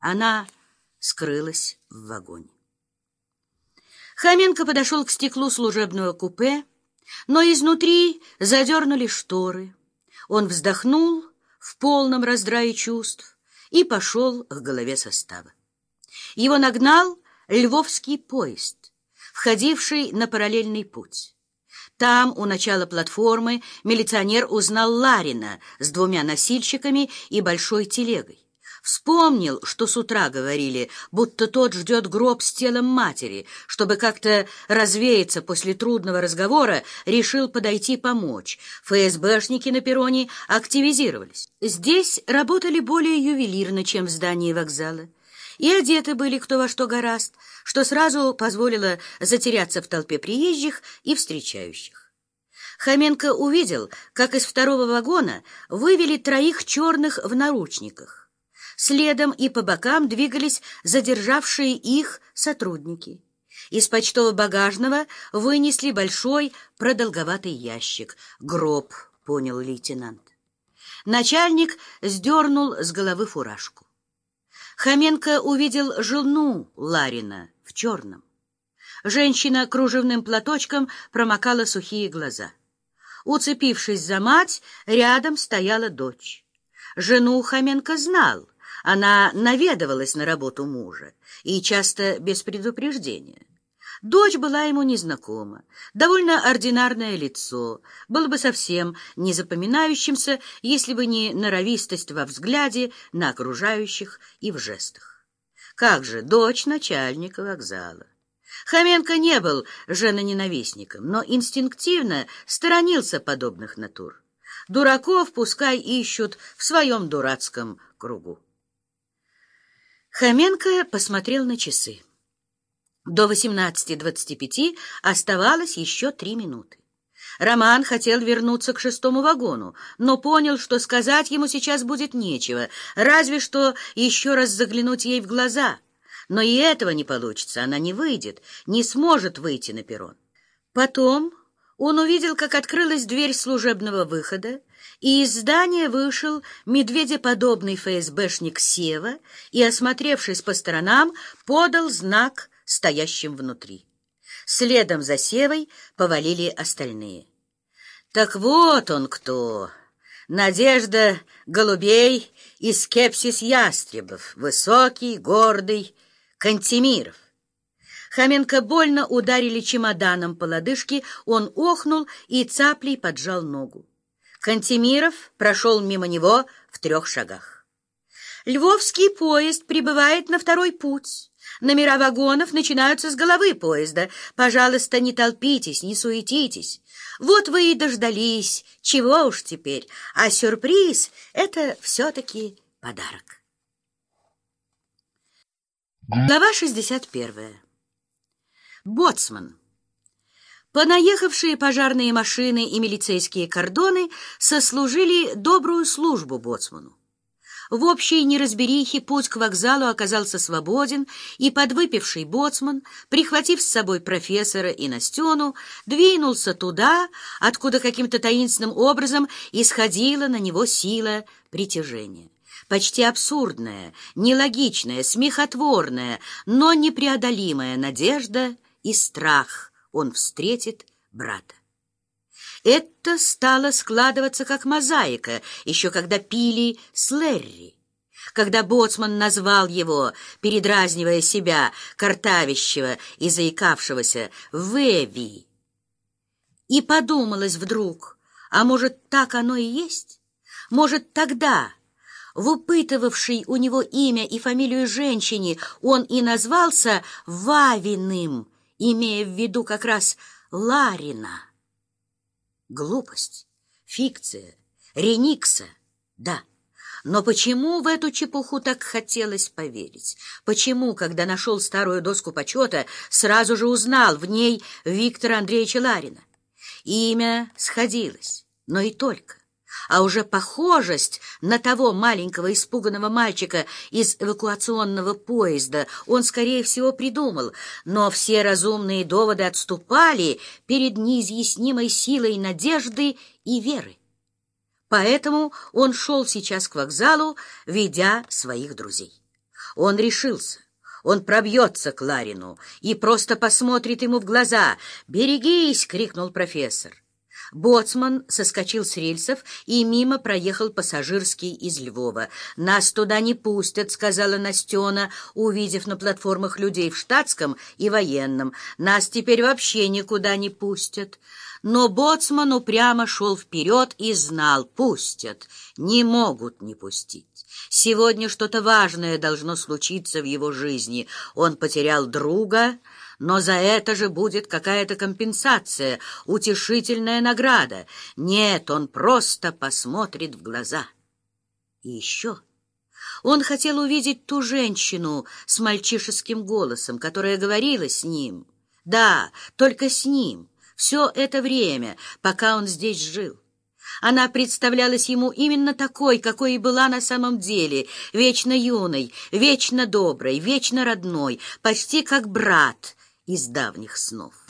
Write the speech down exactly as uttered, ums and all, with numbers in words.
Она скрылась в вагоне. Хоменко подошел к стеклу служебного купе, но изнутри задернули шторы. Он вздохнул в полном раздрае чувств и пошел к голове состава. Его нагнал львовский поезд, входивший на параллельный путь. Там, у начала платформы, милиционер узнал Ларина с двумя носильщиками и большой телегой. Вспомнил, что с утра говорили, будто тот ждет гроб с телом матери. Чтобы как-то развеяться после трудного разговора, решил подойти помочь. ФСБшники на перроне активизировались. Здесь работали более ювелирно, чем в здании вокзала. И одеты были кто во что гораст, что сразу позволило затеряться в толпе приезжих и встречающих. Хоменко увидел, как из второго вагона вывели троих черных в наручниках. Следом и по бокам двигались задержавшие их сотрудники. Из почтово-багажного вынесли большой продолговатый ящик. «Гроб», — понял лейтенант. Начальник сдернул с головы фуражку. Хоменко увидел жену Ларина в черном. Женщина кружевным платочком промокала сухие глаза. Уцепившись за мать, рядом стояла дочь. Жену Хоменко знал. Она наведывалась на работу мужа, и часто без предупреждения. Дочь была ему незнакома, довольно ординарное лицо, было бы совсем не запоминающимся, если бы не норовистость во взгляде на окружающих и в жестах. Как же дочь начальника вокзала? Хоменко не был женоненавистником, но инстинктивно сторонился подобных натур. Дураков пускай ищут в своем дурацком кругу. Хоменко посмотрел на часы. До восемнадцати двадцати пяти оставалось еще три минуты. Роман хотел вернуться к шестому вагону, но понял, что сказать ему сейчас будет нечего, разве что еще раз заглянуть ей в глаза. Но и этого не получится, она не выйдет, не сможет выйти на перрон. Потом он увидел, как открылась дверь служебного выхода, и из здания вышел медведеподобный ФСБшник Сева и, осмотревшись по сторонам, подал знак стоящим внутри. Следом за Севой повалили остальные. Так вот он кто! Надежда голубей и скепсис ястребов, высокий, гордый Кантемиров. Хоменко больно ударили чемоданом по лодыжке, он охнул и цаплей поджал ногу. Кантемиров прошел мимо него в трех шагах. Львовский поезд прибывает на второй путь. Номера вагонов начинаются с головы поезда. Пожалуйста, не толпитесь, не суетитесь. Вот вы и дождались. Чего уж теперь. А сюрприз — это все-таки подарок. Глава шестьдесят первая. Боцман. Понаехавшие пожарные машины и милицейские кордоны сослужили добрую службу боцману. В общей неразберихе путь к вокзалу оказался свободен, и подвыпивший боцман, прихватив с собой профессора и Настену, двинулся туда, откуда каким-то таинственным образом исходила на него сила притяжения. Почти абсурдная, нелогичная, смехотворная, но непреодолимая надежда и страх — он встретит брата. Это стало складываться как мозаика, еще когда пили с Лерри, когда боцман назвал его, передразнивая себя, картавящего и заикавшегося, Веви. И подумалось вдруг, а может, так оно и есть? Может, тогда, выпытывавший у него имя и фамилию женщине, он и назвался Вавиным, имея в виду как раз Ларина. Глупость, фикция, реникса, да. Но почему в эту чепуху так хотелось поверить? Почему, когда нашел старую доску почета, сразу же узнал в ней Виктора Андреевича Ларина? Имя сходилось, но и только. А уже похожесть на того маленького испуганного мальчика из эвакуационного поезда он, скорее всего, придумал, но все разумные доводы отступали перед неизъяснимой силой надежды и веры. Поэтому он шел сейчас к вокзалу, ведя своих друзей. Он решился. Он пробьется к Ларину и просто посмотрит ему в глаза. «Берегись!» — крикнул профессор. Боцман соскочил с рельсов и мимо проехал пассажирский из Львова. «Нас туда не пустят», — сказала Настена, увидев на платформах людей в штатском и военном. «Нас теперь вообще никуда не пустят». Но боцман упрямо шел вперед и знал: пустят, не могут не пустить. Сегодня что-то важное должно случиться в его жизни. Он потерял друга, но за это же будет какая-то компенсация, утешительная награда. Нет, он просто посмотрит в глаза. И еще он хотел увидеть ту женщину с мальчишеским голосом, которая говорила с ним. Да, только с ним. Все это время, пока он здесь жил. Она представлялась ему именно такой, какой и была на самом деле, вечно юной, вечно доброй, вечно родной, почти как брат из давних снов.